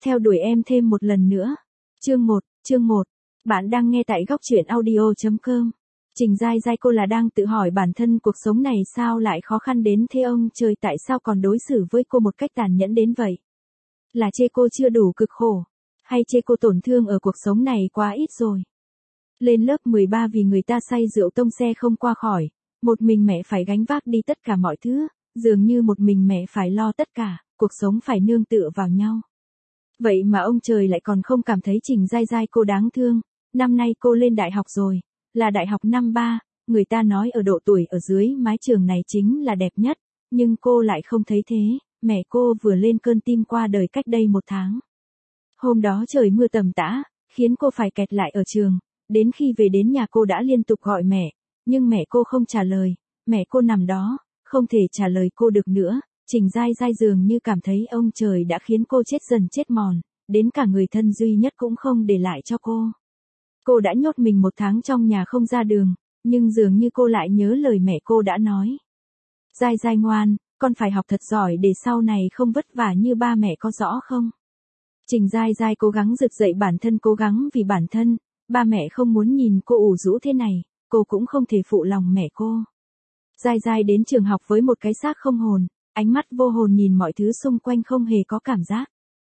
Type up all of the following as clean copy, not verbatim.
Theo đuổi em thêm một lần nữa. Chương 1. Bạn đang nghe tại góc truyện audio.com. Trình Giai Giai, cô là đang tự hỏi bản thân cuộc sống này sao lại khó khăn đến thế, ông trời tại sao còn đối xử với cô một cách tàn nhẫn đến vậy? Là chê cô chưa đủ cực khổ? Hay chê cô tổn thương ở cuộc sống này quá ít rồi? Lên lớp 13 vì người ta say rượu tông xe không qua khỏi, một mình mẹ phải gánh vác đi tất cả mọi thứ, dường như một mình mẹ phải lo tất cả, cuộc sống phải nương tựa vào nhau. Vậy mà ông trời lại còn không cảm thấy Trình Giai Giai cô đáng thương. Năm nay cô lên đại học rồi, là đại học năm 3, người ta nói ở độ tuổi ở dưới mái trường này chính là đẹp nhất, nhưng cô lại không thấy thế. Mẹ cô vừa lên cơn tim qua đời cách đây 1 tháng. Hôm đó trời mưa tầm tã, khiến cô phải kẹt lại ở trường, đến khi về đến nhà cô đã liên tục gọi mẹ, nhưng mẹ cô không trả lời, mẹ cô nằm đó, không thể trả lời cô được nữa. Trình Giai Giai dường như cảm thấy ông trời đã khiến cô chết dần chết mòn, đến cả người thân duy nhất cũng không để lại cho cô. Cô đã nhốt mình 1 tháng trong nhà không ra đường, nhưng dường như cô lại nhớ lời mẹ cô đã nói. Giai Giai ngoan, con phải học thật giỏi để sau này không vất vả như ba mẹ, có rõ không? Trình Giai Giai cố gắng vực dậy bản thân, cố gắng vì bản thân, ba mẹ không muốn nhìn cô ủ rũ thế này, cô cũng không thể phụ lòng mẹ cô. Giai Giai đến trường học với một cái xác không hồn, ánh mắt vô hồn nhìn mọi thứ xung quanh không hề có cảm giác.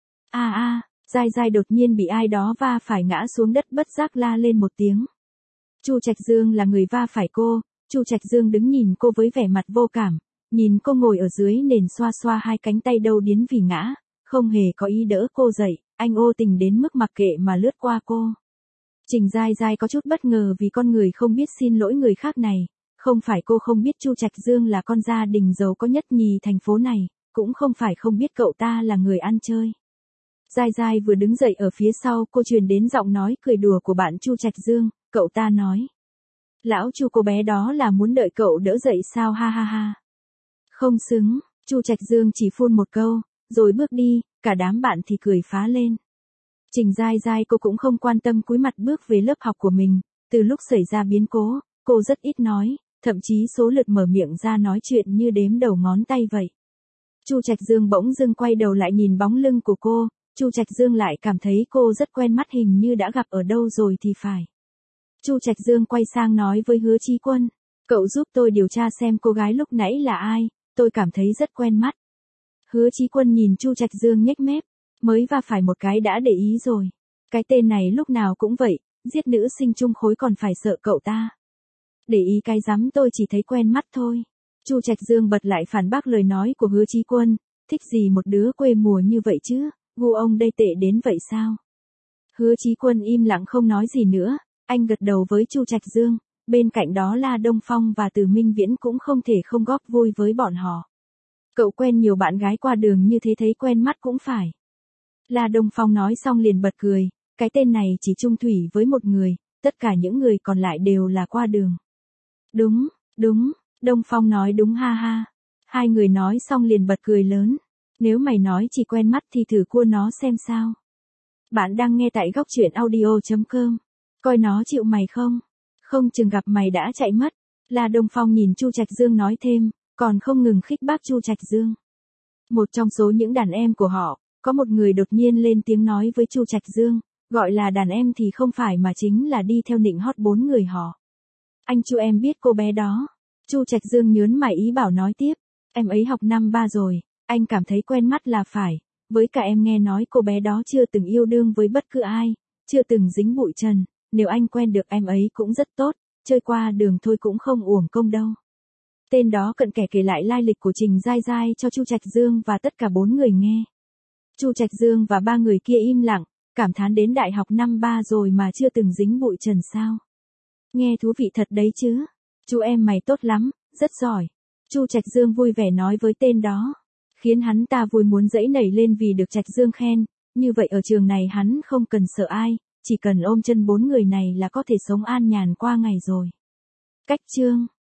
Giai Giai đột nhiên bị ai đó va phải ngã xuống đất, bất giác la lên một tiếng. Chu Trạch Dương là người va phải cô. Chu Trạch Dương đứng nhìn cô với vẻ mặt vô cảm, nhìn cô ngồi ở dưới nền xoa xoa hai cánh tay đau điếng vì ngã, không hề có ý đỡ cô dậy, anh vô tình đến mức mặc kệ mà lướt qua cô. Trình Giai Giai có chút bất ngờ vì con người không biết xin lỗi người khác này. Không phải cô không biết Chu Trạch Dương là con gia đình giàu có nhất nhì thành phố này, cũng không phải không biết cậu ta là người ăn chơi. Giai Giai vừa đứng dậy ở phía sau cô truyền đến giọng nói cười đùa của bạn Chu Trạch Dương, cậu ta nói. Lão Chu, cô bé đó là muốn đợi cậu đỡ dậy sao, ha ha ha. Không xứng, Chu Trạch Dương chỉ phun một câu, rồi bước đi, cả đám bạn thì cười phá lên. Trình Giai Giai cô cũng không quan tâm, cúi mặt bước về lớp học của mình. Từ lúc xảy ra biến cố, cô rất ít nói, thậm chí số lượt mở miệng ra nói chuyện như đếm đầu ngón tay vậy. Chu Trạch Dương bỗng dưng quay đầu lại nhìn bóng lưng của cô, Chu Trạch Dương lại cảm thấy cô rất quen mắt, hình như đã gặp ở đâu rồi thì phải. Chu Trạch Dương quay sang nói với Hứa Chí Quân, cậu giúp tôi điều tra xem cô gái lúc nãy là ai, tôi cảm thấy rất quen mắt. Hứa Chí Quân nhìn Chu Trạch Dương nhếch mép, mới va phải một cái đã để ý rồi. Cái tên này lúc nào cũng vậy, giết nữ sinh chung khối còn phải sợ cậu ta. Để ý cái rắm, tôi chỉ thấy quen mắt thôi. Chu Trạch Dương bật lại phản bác lời nói của Hứa Chí Quân, thích gì một đứa quê mùa như vậy chứ, gu ông đây tệ đến vậy sao? Hứa Chí Quân im lặng không nói gì nữa, anh gật đầu với Chu Trạch Dương, bên cạnh đó là Đông Phong và Từ Minh Viễn cũng không thể không góp vui với bọn họ. Cậu quen nhiều bạn gái qua đường như thế thấy quen mắt cũng phải. La Đông Phong nói xong liền bật cười, cái tên này chỉ chung thủy với một người, tất cả những người còn lại đều là qua đường. Đúng, Đông Phong nói đúng, ha ha. Hai người nói xong liền bật cười lớn. Nếu mày nói chỉ quen mắt thì thử cua nó xem sao. Bạn đang nghe tại góc truyện audio.com. Coi nó chịu mày không? Không chừng gặp mày đã chạy mất. La Đông Phong nhìn Chu Trạch Dương nói thêm, còn không ngừng khích bác Chu Trạch Dương. Một trong số những đàn em của họ, có một người đột nhiên lên tiếng nói với Chu Trạch Dương, gọi là đàn em thì không phải mà chính là đi theo nịnh hót 4 người họ. Anh Chu, em biết cô bé đó. Chu Trạch Dương nhớn mày ý bảo nói tiếp, em ấy học năm 3 rồi, anh cảm thấy quen mắt là phải, với cả em nghe nói cô bé đó chưa từng yêu đương với bất cứ ai, chưa từng dính bụi trần, nếu anh quen được em ấy cũng rất tốt, chơi qua đường thôi cũng không uổng công đâu. Tên đó cận kẽ kể lại lai lịch của Trình Giai Giai cho Chu Trạch Dương và tất cả 4 người nghe. Chu Trạch Dương và 3 người kia im lặng, cảm thán đến đại học năm 3 rồi mà chưa từng dính bụi trần sao. Nghe thú vị thật đấy chứ. Chú em mày tốt lắm, rất giỏi. Chu Trạch Dương vui vẻ nói với tên đó, khiến hắn ta vui muốn giãy nảy lên vì được Trạch Dương khen. Như vậy ở trường này hắn không cần sợ ai, chỉ cần ôm chân 4 người này là có thể sống an nhàn qua ngày rồi. Cách chương